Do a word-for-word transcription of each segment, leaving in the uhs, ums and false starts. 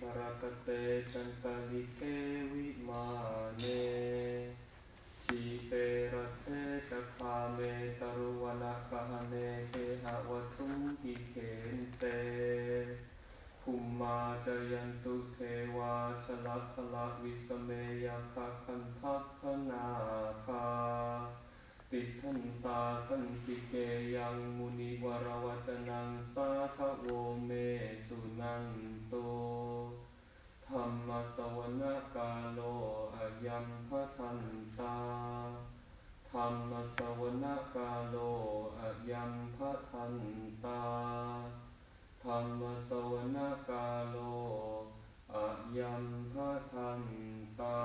รตเตจันตลิเกวิมาเนชีเปรเทจัคาเมตรุวนาคหเนเทหะวัตุกิเขนเตภูมิมาจยันตุเทวาชลัทละวิสเมยคะคันทัพพนาคาติทันตาสันติเกยังมุนิวรวัจนังสาทโวเมสุนันโตธรรมสวนาคาโลอายัมภทันตาธรรมสวนาคาโลอายัมภทันตาธรรมสวนาคาโลอายัมภทันตา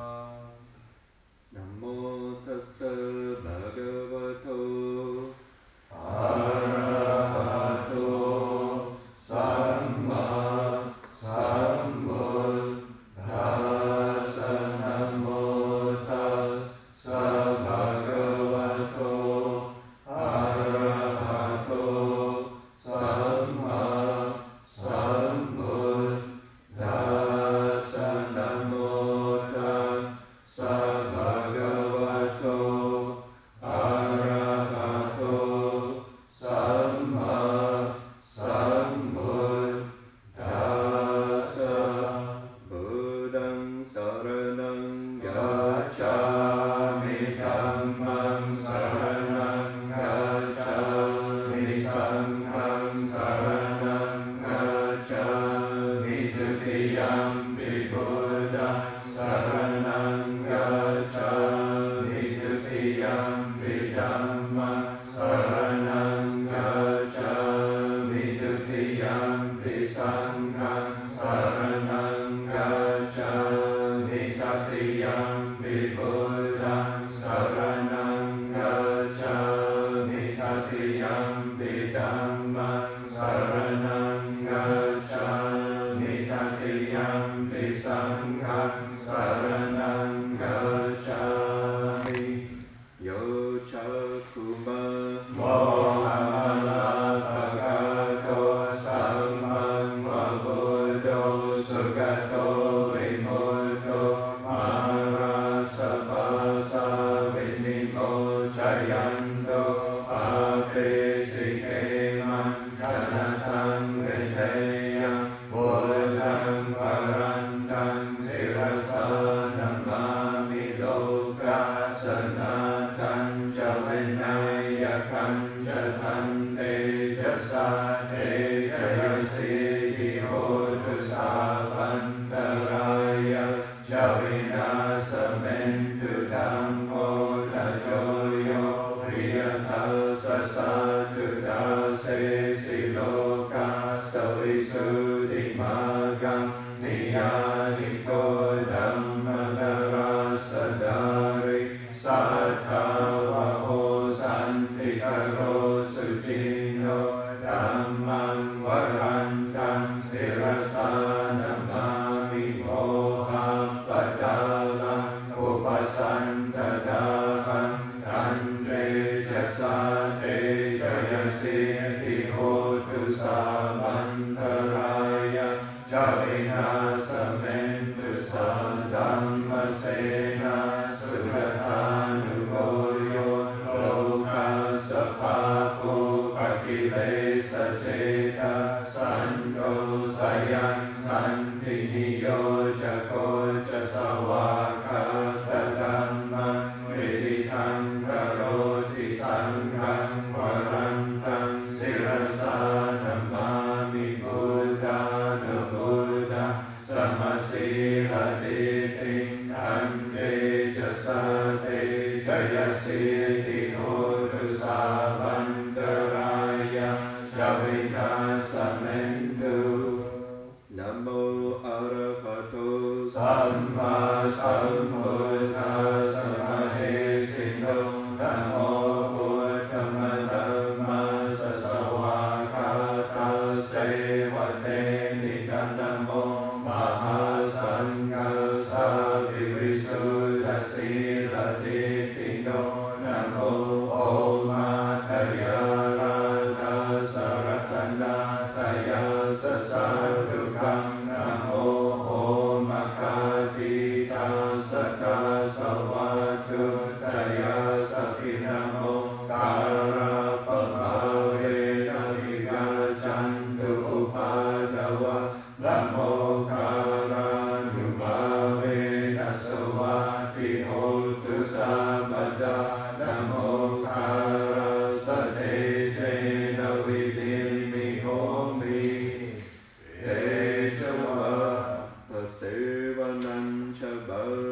นะโมตัสสะภะคะวะโตอะระหะโตสัมมาสัมพุทธัสสะนะโมตัสสะภะคะวะโตอะระหะโตสัมมาสัมพุทธัสสะนะโมตัสสะภะคะวะโตอะระหะโตสัมมาสัมพุทธัสสะบุดังสรณังกัจฉามิธัมมังสรณังกัจฉามิสังฆังสรณังกัจฉามิทุติยัมปิพุทธังสรณังกัจฉามิทุติยัมปิธัมมังสรณังกัจฉามิทุติยัมปิสังฆังสรณังกัจฉามิตติยัมปิพุทธังสรณังกัจฉามิตติยัมปิธัมมังสรณังกัจฉามิตติยัมปิสังฆังสรณังกัจฉามิโยชัคคุมะโมหัมมลาภะคะโตสัมมังวะพุทโธสุขโตวิมุตโตมาราสปาสาวินิโมชยันโตอาเทสิเกมันธนตังเวเทยังบุตังปรันตังศิรสานัมมามิโลกาสนาตังจะเวนนายคันจะทันเตจะสาเตจะยสิทิโหตุสาพันตรายะจะวินาสเมนตุธัมโมละโยโยริยทัสสะตุดาเสสิโลกาสวิสุทธิมากังนิยานิโกธัมมนราสดาริสัทธาวะโหสันติกโรสุจิโนธัมมังวรันตังศิรสานัมมามิโมหะปัตตาลังอุปสันตตาหังทันเตจะสาเตจะยสิทิโหตุสามันตรายะจะวินาสเมนตุสันธัมมเสนาสุขทานุโกโยโลกัสสะภาภูปกิเลสเจตาสันโตสยังสันตินิโยจะโกจะสวากาตตัมมังวิริทังกโรติสังฆังวรันตังศิรสานัมมามิพุทธานุพุทธะสัมมาสีลติติทันเตจะสาเตจะยสิทิโหตุสาพันตรายะจะวินาสเมนตุนะโมอะระหะโตสัมมาสัมพุทธัสสะมะเหสิโนนะโมพุทธัมธัมมัสสะสวากาตาเสวะเตนิกันะโมมหาสังฆัสสะวิวิสุทธัสสีลติติโนนะโมโอมาทยาราทัสสะรัตนาทยาสสะทุกขังนะโม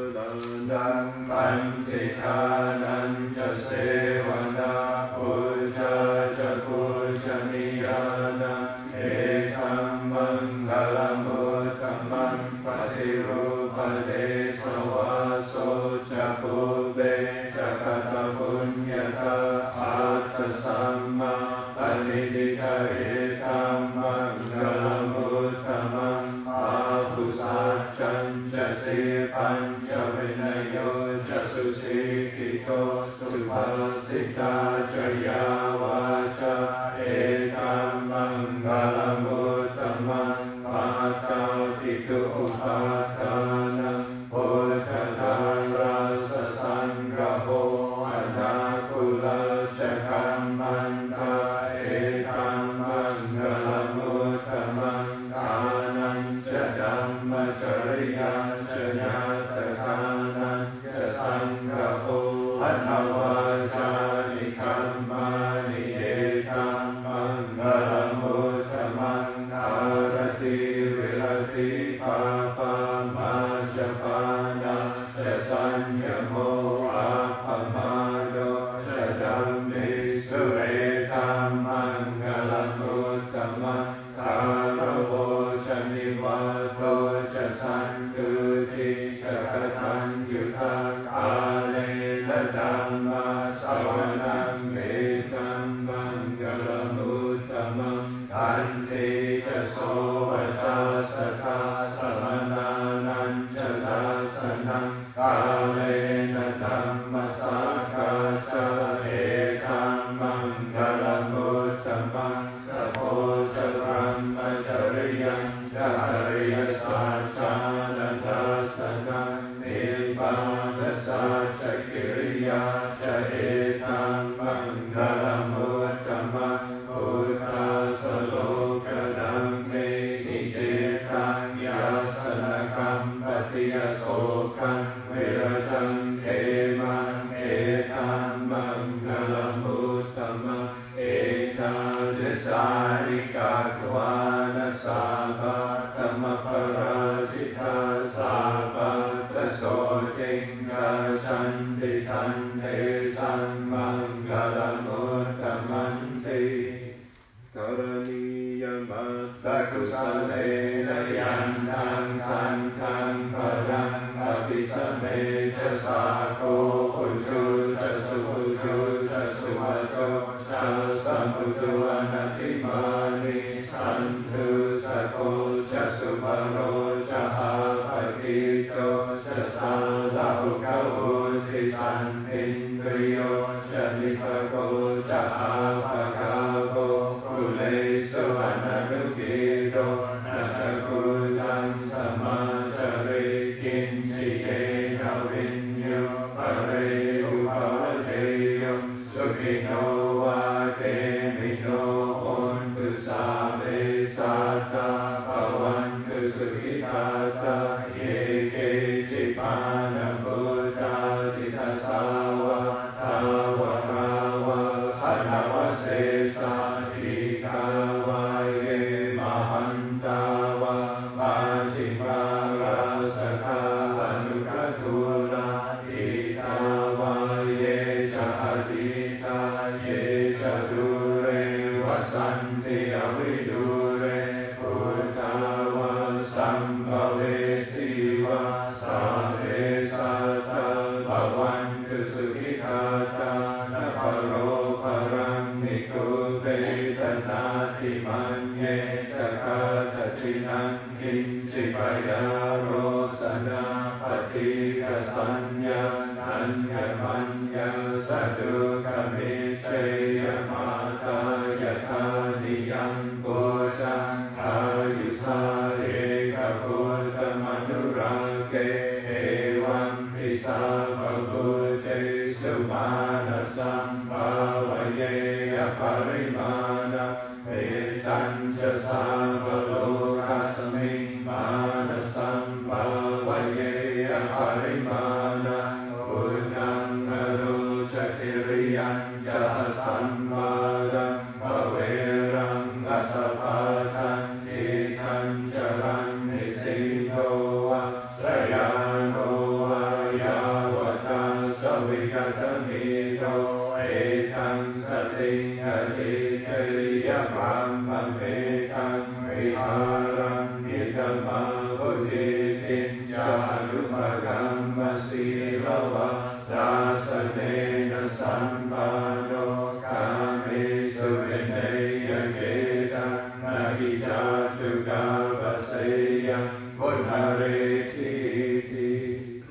ดังมันติทานันจะเสวนาปุจจาจะปุจจนิยานังเอตัมมังคลมุตตมังปฏิรูปเดสวาโสจะปุเบจะกตปุญญาตาอัตตสัมมาปณิทิตาเอตัมมังคลมุตตมังอาภูสัจจันจะสีปัญจวินัยโยจะสุสีกิโตสุภาสิตาจะยาวาจาเอตัมมังคลมุตตมังมาตาปิตุอุปาทานังพุทธทาราสสังฆโภอัฏฐกุลจะกัมมันตาเอตัมมังคลมุตตมังทานังจะดัมมจริยาจะญาตทานังจะสังฆโภอันวาจานิคัมมานิเอตัมมังคลมุตตมังอารติวิรติปาปามาจปานาจะสัญญโมอาภมาโดจะดัมมิสุเอตัมมังคลมุตตมังคารโวจะนิวัตโตจะสันตุทิจะกตัญญูทางอาเลนะดัมมาสวนังเมตัมมังคลมุตตมังอันติจะโสวจาสตาสมนานันจะลาสนังกาเลนะดัมมัสสกาจาเอตัมมังคลมุตตมังตโพจะรัมมจริยังจะอริยสัจจานันทสนังนิพพานสัจจกิริยาจะเอตัมมังคลมุตตมังพุทธาสโลกดังเมหิจิตังยาสนกัมปติยโสกังวิรจังเขมังเอตัมมังคลมุตตมังเอตาลิสาริกาทวานัสสาบาตมปราชิตาสาบาตโสติงกาชันติทันเทสัมมังคลมุตตมันติกรณียมัตตกุสเลนะยันทังสันทังพลังอภิสเมจะสาโกอุจุจะสุอุจุจะสุวัจโจจะสัมพุตุอนัตถิมานิสันตุสโกจะสุปโรจะอาภกิโจจะสาลาภุกวุติสันตินทริโยจะนิพโกจะอาภกาโกกุเลสุอนันตุกิโตนัจกุลังสมาจาริกินจิเยนะวิญโยปะเรอุปะเทโยสุขิโนวาเทมิโนโอนตุสาเบสัตตาภวันตุสุขิตาตาเยเกจิปานะบุตตาจิตสาวะทาวะราวะหันวะเสสาธิกาวะเยมหันตาวะมาจิมาราสกาอนุกทุลาอิตาวะเยจะอดิตาเยจะดุเรวสันติอวิดุเรพุทธาวะสัมภเวสีวะสาเวสัตตาภวันตุสุขิตาตานะภโรภรังนิโกเปตนาติมันเยตกาตจินังกินจิปยาโรสนาปฏิกสัญญาอัญญมัญญาสดุกมิเชยมาตายทานิยังปุจังอายุสาเอกพุทธมนุราเกเอวัมพิสาภพุเตสุมาณสัมภาวเยอปริมาณเมตัญจะสาภโลกัสมิงมาณสัมภาวเยอปริมาณพุทธังอโลจติริยังจะสัมมารังภเวรังกัสสภาทันติทันจรังนิสิโนวะสยานโนวะ Vigatamido Etang Sating Adhikariya Brahma Vetang Viharam Nitama Buddhitin Jalupagamma Silava Dasanena Sampano Kame Suvinaya Ketang Mahijatu Gavasaya Buddhareti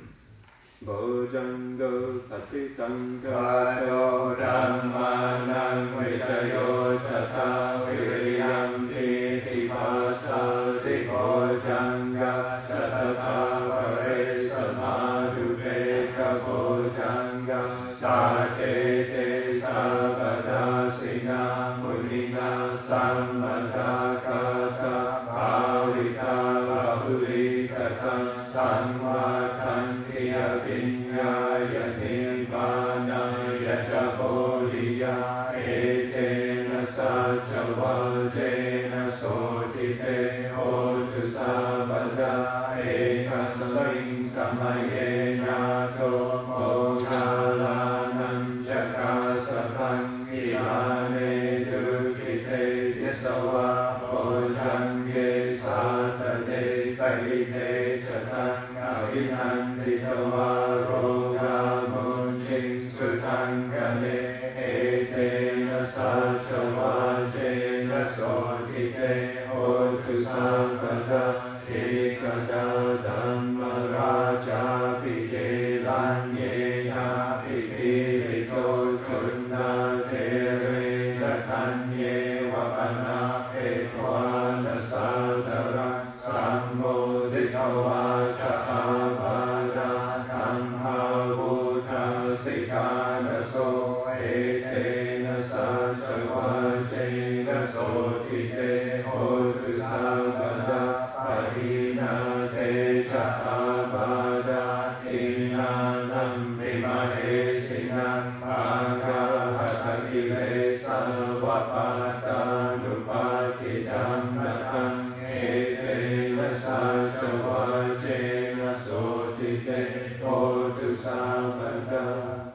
Bojanga Sati Sangha Vado Dhammanang Vitayo Tata Viriyam Titi Vasa Bojanga Tata Pare Samadhu Peka Bojanga Sate Te Sabada Sina Munina Sammata Kata Bhavita Bahuli Kata Sanvatantiya Vinyaya Nirvanaya Jaboliya Etena Sajavajena Sotite Hotu Sabada Ekasling Samayena Tomo Galanam Jakasapan Ilane Dukite Yasawa Bojange Satate Sahite Chatang Abhinanditawa Roga Munching Sutangane Etena Sajavajena Sotite Hotu Sabada Ekada Dhamma Raja Pigelanyena Pipilito Chunda Tere Latanye Vapana Petwana Sadara Sammo Dikavacha Avada Kamha Vuta Sikana So Etena Sajavajena Sotite Hotu Sabada Ahina Te Chahabada Inanam Vimane Sinam Agahatakile Savapata Nupatidam Natang Etena Sajavajena Sotite Hotu Sabada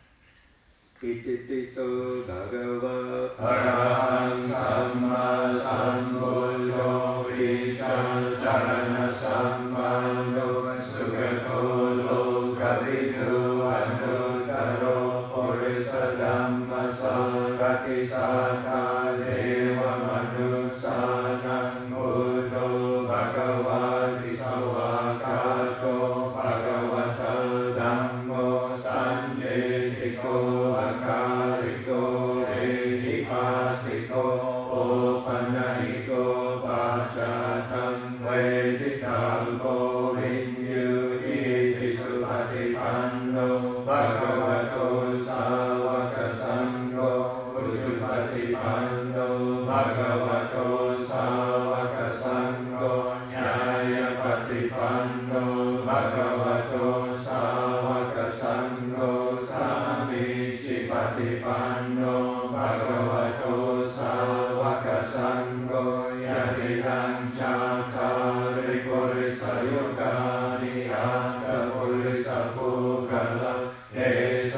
Ititiso Bhagava Arahang Samma Sambuddho Vichacharana Sammano Sugato Lokavidu Anuttaro Purisa Dhamma Sarati Sata Deva Manusanam Buddho Bhagavati Sawakato Bhagavata Dhammo Sannetiko Akariko Ehipasiko Opanahiko Pachatam Veditampo Hinyu Iti Supatipanno Bhagavato Sawaka Sangho Ujupatipanno Bhagavato Sawaka Sangho Nyayapatipanno Bhagavato Sawaka Sangho Samicipatipanno Bhagavato Sawaka Sangho Yadidam Chakari Purisa Yukani Ata Purisa Pugala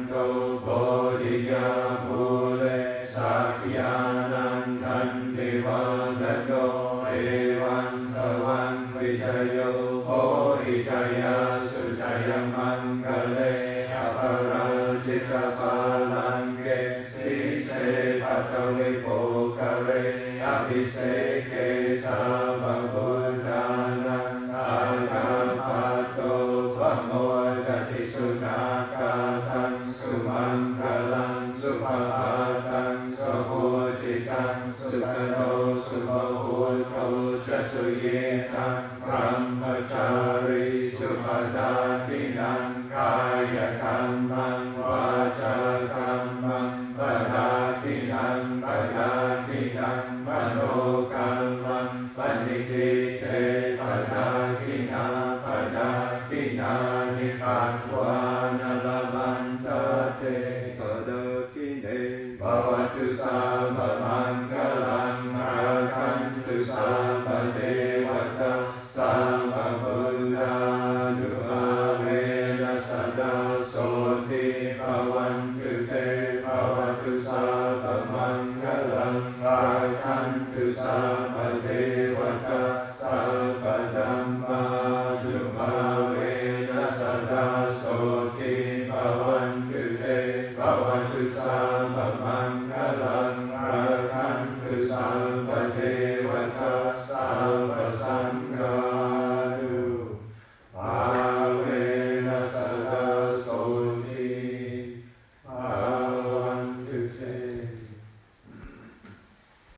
โตโพธิยาภูเลสักยานันทันติวันโตเอวันตวันวิจโยโพธิจยาสุจยมังกะเลอภราชิตปาลังเกสิเสปัตวิโภคเรอภิเศกเกสาวะพุทธานังอาคาปัตโตปะโมทติสุนาคาทังสุมังคลังสุภาตังสุโหติตังสุขโตสุภพุทโธจะสุเยตังพรหมจารีสุปดาทินังกายกรรมังวาจากรรมังปดาทินังปดาทินังมโนกรรมังปณิทิเตปดาทินาปดาทินานิปัตวานลมันตเตปดาทิเนภวตุสาภมังคลังอาคันตุสาภเทวตาสาภพุทธานุภาเวนัสสดาโสติภวันตุเตภวตุสาภมังคลังอาคันตุสาภเทวตาสาภธัมมานุภาเวนัสสดาโสติภวันตุเตภวตุสา